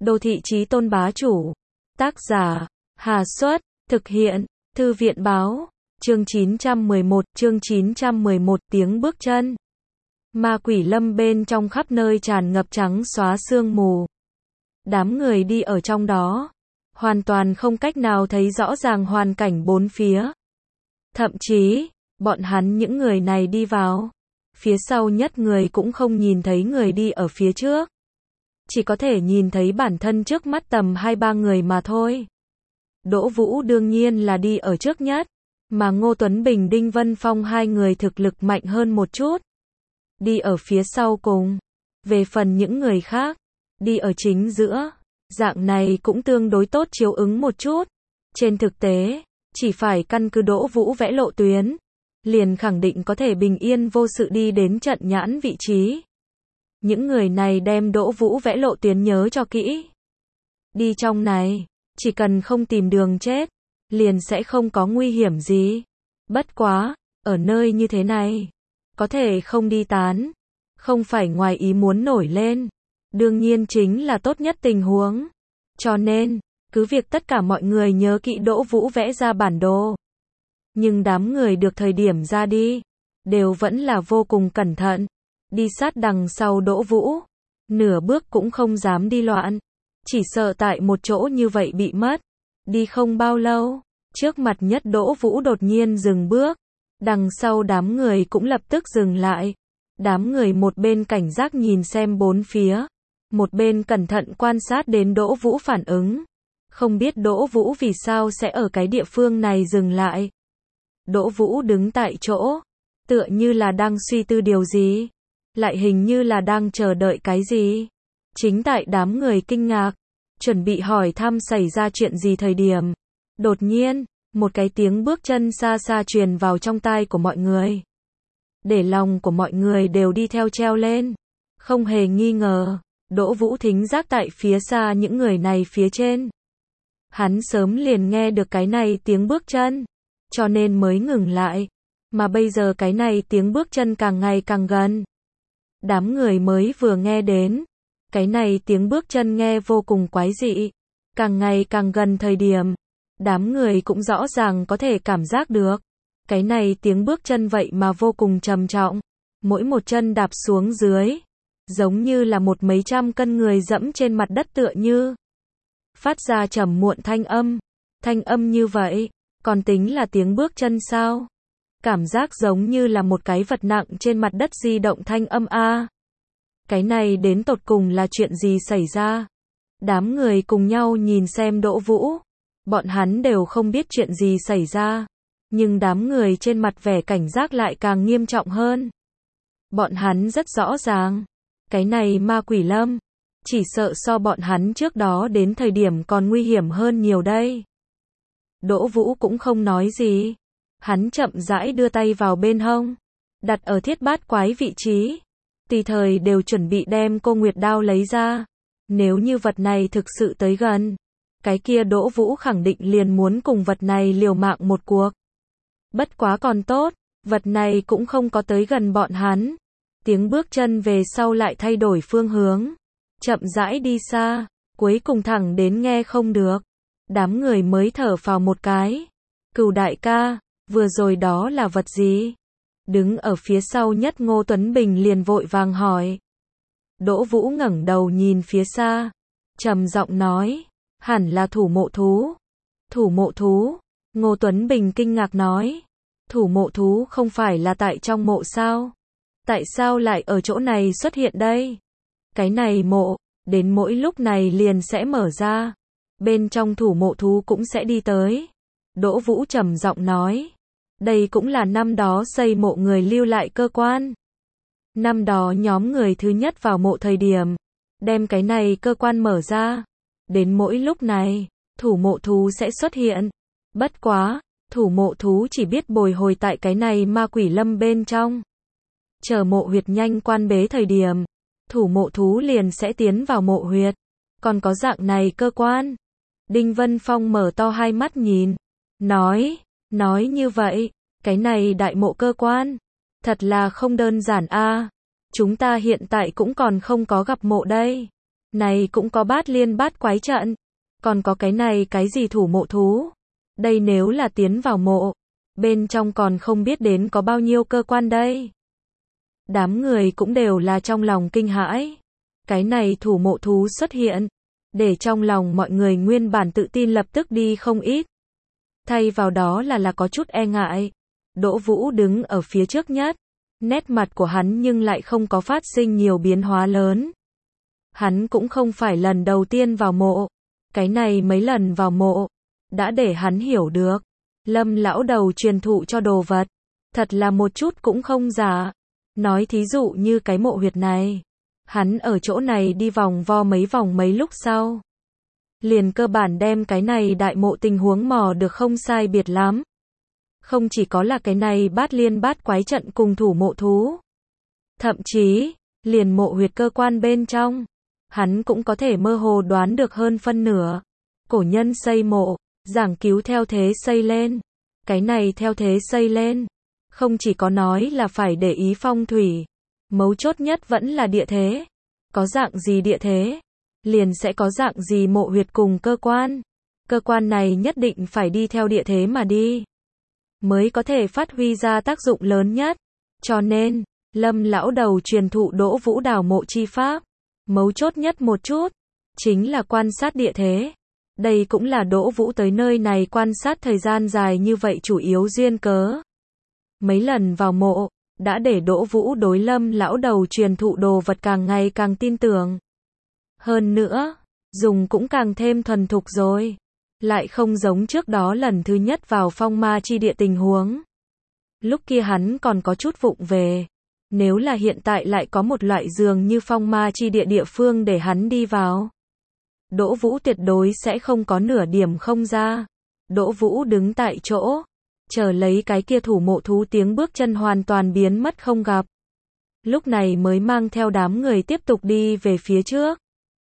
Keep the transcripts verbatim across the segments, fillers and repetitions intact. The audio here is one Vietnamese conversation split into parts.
Đô thị chí tôn bá chủ. Tác giả, Hà Xuất, thực hiện, Thư viện báo, chương chín trăm mười một, chương chín trăm mười một, tiếng bước chân. Ma quỷ lâm bên trong khắp nơi tràn ngập trắng xóa sương mù. Đám người đi ở trong đó, hoàn toàn không cách nào thấy rõ ràng hoàn cảnh bốn phía. Thậm chí, bọn hắn những người này đi vào, phía sau nhất người cũng không nhìn thấy người đi ở phía trước. Chỉ có thể nhìn thấy bản thân trước mắt tầm hai ba người mà thôi. Đỗ Vũ đương nhiên là đi ở trước nhất, mà Ngô Tuấn Bình Đinh Vân Phong hai người thực lực mạnh hơn một chút. Đi ở phía sau cùng. Về phần những người khác, đi ở chính giữa, dạng này cũng tương đối tốt chiếu ứng một chút. Trên thực tế, chỉ phải căn cứ Đỗ Vũ vẽ lộ tuyến, liền khẳng định có thể bình yên vô sự đi đến trận nhãn vị trí. Những người này đem Đỗ Vũ vẽ lộ tuyến nhớ cho kỹ. Đi trong này, chỉ cần không tìm đường chết, liền sẽ không có nguy hiểm gì. Bất quá, ở nơi như thế này, có thể không đi tán, không phải ngoài ý muốn nổi lên, đương nhiên chính là tốt nhất tình huống. Cho nên, cứ việc tất cả mọi người nhớ kỹ Đỗ Vũ vẽ ra bản đồ. Nhưng đám người được thời điểm ra đi, đều vẫn là vô cùng cẩn thận. Đi sát đằng sau Đỗ Vũ, nửa bước cũng không dám đi loạn, chỉ sợ tại một chỗ như vậy bị mất. Đi không bao lâu, trước mặt nhất Đỗ Vũ đột nhiên dừng bước, đằng sau đám người cũng lập tức dừng lại. Đám người một bên cảnh giác nhìn xem bốn phía, một bên cẩn thận quan sát đến Đỗ Vũ phản ứng. Không biết Đỗ Vũ vì sao sẽ ở cái địa phương này dừng lại. Đỗ Vũ đứng tại chỗ, tựa như là đang suy tư điều gì, lại hình như là đang chờ đợi cái gì. Chính tại đám người kinh ngạc, chuẩn bị hỏi thăm xảy ra chuyện gì thời điểm, đột nhiên, một cái tiếng bước chân xa xa truyền vào trong tai của mọi người. Để lòng của mọi người đều đi theo treo lên. Không hề nghi ngờ, Đỗ Vũ thính giác tại phía xa những người này phía trên. Hắn sớm liền nghe được cái này tiếng bước chân, cho nên mới ngừng lại. Mà bây giờ cái này tiếng bước chân càng ngày càng gần. Đám người mới vừa nghe đến, cái này tiếng bước chân nghe vô cùng quái dị. Càng ngày càng gần thời điểm, đám người cũng rõ ràng có thể cảm giác được. Cái này tiếng bước chân vậy mà vô cùng trầm trọng. Mỗi một chân đạp xuống dưới, giống như là một mấy trăm cân người dẫm trên mặt đất tựa như. Phát ra trầm muộn thanh âm. Thanh âm như vậy, còn tính là tiếng bước chân sao? Cảm giác giống như là một cái vật nặng trên mặt đất di động thanh âm a. Cái này đến tột cùng là chuyện gì xảy ra? Đám người cùng nhau nhìn xem Đỗ Vũ. Bọn hắn đều không biết chuyện gì xảy ra. Nhưng đám người trên mặt vẻ cảnh giác lại càng nghiêm trọng hơn. Bọn hắn rất rõ ràng. Cái này ma quỷ lâm, chỉ sợ so bọn hắn trước đó đến thời điểm còn nguy hiểm hơn nhiều đây. Đỗ Vũ cũng không nói gì. Hắn chậm rãi đưa tay vào bên hông, đặt ở thiết bát quái vị trí. Tùy thời đều chuẩn bị đem cô Nguyệt đao lấy ra. Nếu như vật này thực sự tới gần, cái kia Đỗ Vũ khẳng định liền muốn cùng vật này liều mạng một cuộc. Bất quá còn tốt, vật này cũng không có tới gần bọn hắn. Tiếng bước chân về sau lại thay đổi phương hướng, chậm rãi đi xa, cuối cùng thẳng đến nghe không được. Đám người mới thở phào một cái. Cửu đại ca, vừa rồi đó là vật gì? Đứng ở phía sau nhất Ngô Tuấn Bình liền vội vàng hỏi. Đỗ Vũ ngẩng đầu nhìn phía xa, trầm giọng nói, hẳn là thủ mộ thú. Thủ mộ thú? Ngô Tuấn Bình kinh ngạc nói, thủ mộ thú không phải là tại trong mộ sao? Tại sao lại ở chỗ này xuất hiện đây? Cái này mộ, đến mỗi lúc này liền sẽ mở ra. Bên trong thủ mộ thú cũng sẽ đi tới. Đỗ Vũ trầm giọng nói, đây cũng là năm đó xây mộ người lưu lại cơ quan. Năm đó nhóm người thứ nhất vào mộ thời điểm, đem cái này cơ quan mở ra. Đến mỗi lúc này, thủ mộ thú sẽ xuất hiện. Bất quá, thủ mộ thú chỉ biết bồi hồi tại cái này ma quỷ lâm bên trong. Chờ mộ huyệt nhanh quan bế thời điểm, thủ mộ thú liền sẽ tiến vào mộ huyệt. Còn có dạng này cơ quan. Đinh Vân Phong mở to hai mắt nhìn, nói, nói như vậy, cái này đại mộ cơ quan, thật là không đơn giản a. Chúng ta hiện tại cũng còn không có gặp mộ đây. Này cũng có bát liên bát quái trận. Còn có cái này cái gì thủ mộ thú. Đây nếu là tiến vào mộ. Bên trong còn không biết đến có bao nhiêu cơ quan đây. Đám người cũng đều là trong lòng kinh hãi. Cái này thủ mộ thú xuất hiện. Để trong lòng mọi người nguyên bản tự tin lập tức đi không ít. Thay vào đó là là có chút e ngại. Đỗ Vũ đứng ở phía trước nhất. Nét mặt của hắn nhưng lại không có phát sinh nhiều biến hóa lớn. Hắn cũng không phải lần đầu tiên vào mộ. Cái này mấy lần vào mộ. Đã để hắn hiểu được. Lâm lão đầu truyền thụ cho đồ vật. Thật là một chút cũng không giả. Nói thí dụ như cái mộ huyệt này. Hắn ở chỗ này đi vòng vo mấy vòng mấy lúc sau. Liền cơ bản đem cái này đại mộ tình huống mò được không sai biệt lắm. Không chỉ có là cái này bát liên bát quái trận cùng thủ mộ thú. Thậm chí, liền mộ huyệt cơ quan bên trong. Hắn cũng có thể mơ hồ đoán được hơn phân nửa. Cổ nhân xây mộ, giảng cứu theo thế xây lên. Cái này theo thế xây lên. Không chỉ có nói là phải để ý phong thủy. Mấu chốt nhất vẫn là địa thế. Có dạng gì địa thế, liền sẽ có dạng gì mộ huyệt cùng cơ quan. Cơ quan này nhất định phải đi theo địa thế mà đi. Mới có thể phát huy ra tác dụng lớn nhất. Cho nên, Lâm lão đầu truyền thụ Đỗ Vũ đào mộ chi pháp. Mấu chốt nhất một chút, chính là quan sát địa thế. Đây cũng là Đỗ Vũ tới nơi này quan sát thời gian dài như vậy chủ yếu duyên cớ. Mấy lần vào mộ, đã để Đỗ Vũ đối Lâm lão đầu truyền thụ đồ vật càng ngày càng tin tưởng. Hơn nữa, dùng cũng càng thêm thuần thục rồi. Lại không giống trước đó lần thứ nhất vào phong ma chi địa tình huống. Lúc kia hắn còn có chút vụng về. Nếu là hiện tại lại có một loại giường như phong ma chi địa địa phương để hắn đi vào. Đỗ Vũ tuyệt đối sẽ không có nửa điểm không ra. Đỗ Vũ đứng tại chỗ. Chờ lấy cái kia thủ mộ thú tiếng bước chân hoàn toàn biến mất không gặp. Lúc này mới mang theo đám người tiếp tục đi về phía trước.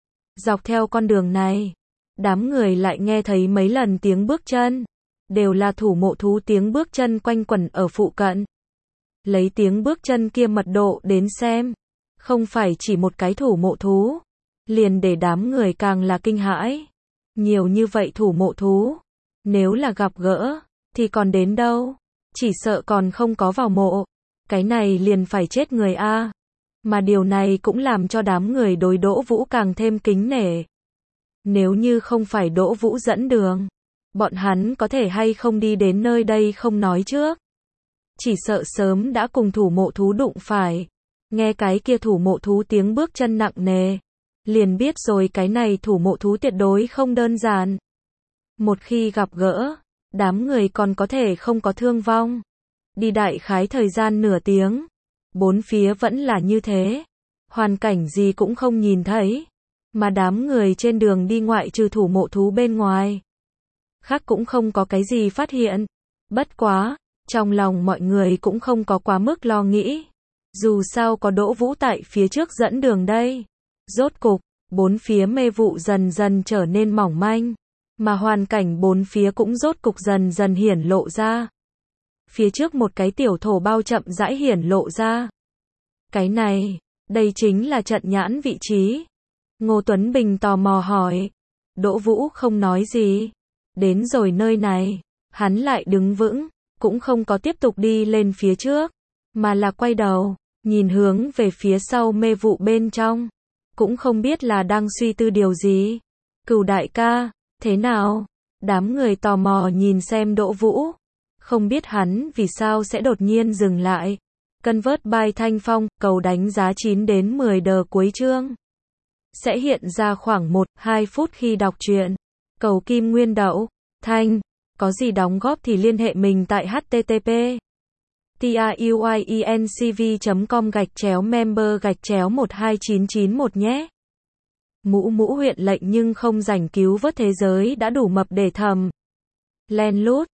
Dọc theo con đường này, đám người lại nghe thấy mấy lần tiếng bước chân. Đều là thủ mộ thú tiếng bước chân quanh quẩn ở phụ cận. Lấy tiếng bước chân kia mật độ đến xem. Không phải chỉ một cái thủ mộ thú. Liền để đám người càng là kinh hãi. Nhiều như vậy thủ mộ thú. Nếu là gặp gỡ, thì còn đến đâu? Chỉ sợ còn không có vào mộ. Cái này liền phải chết người a. Mà điều này cũng làm cho đám người đối Đỗ Vũ càng thêm kính nể. Nếu như không phải Đỗ Vũ dẫn đường, bọn hắn có thể hay không đi đến nơi đây không nói trước. Chỉ sợ sớm đã cùng thủ mộ thú đụng phải. Nghe cái kia thủ mộ thú tiếng bước chân nặng nề. Liền biết rồi cái này thủ mộ thú tuyệt đối không đơn giản. Một khi gặp gỡ, đám người còn có thể không có thương vong. Đi đại khái thời gian nửa tiếng. Bốn phía vẫn là như thế. Hoàn cảnh gì cũng không nhìn thấy. Mà đám người trên đường đi ngoại trừ thủ mộ thú bên ngoài. Khác cũng không có cái gì phát hiện. Bất quá, trong lòng mọi người cũng không có quá mức lo nghĩ. Dù sao có Đỗ Vũ tại phía trước dẫn đường đây. Rốt cục, bốn phía mê vụ dần dần trở nên mỏng manh. Mà hoàn cảnh bốn phía cũng rốt cục dần dần hiển lộ ra. Phía trước một cái tiểu thổ bao chậm rãi hiển lộ ra. Cái này, đây chính là trận nhãn vị trí. Ngô Tuấn Bình tò mò hỏi. Đỗ Vũ không nói gì. Đến rồi nơi này, hắn lại đứng vững, cũng không có tiếp tục đi lên phía trước, mà là quay đầu, nhìn hướng về phía sau mê vụ bên trong. Cũng không biết là đang suy tư điều gì. Cửu đại ca, thế nào? Đám người tò mò nhìn xem Đỗ Vũ. Không biết hắn vì sao sẽ đột nhiên dừng lại. Cân vớt bài thanh phong, cầu đánh giá chín đến mười đờ cuối chương. Sẽ hiện ra khoảng một đến hai phút khi đọc truyện. Cầu kim nguyên đậu, thanh. Có gì đóng góp thì liên hệ mình tại http truyencv chấm com gạch chéo member gạch chéo một hai chín chín một nhé. Mũ mũ huyện lệnh nhưng không rảnh cứu vớt thế giới đã đủ mập để thầm. Len lút.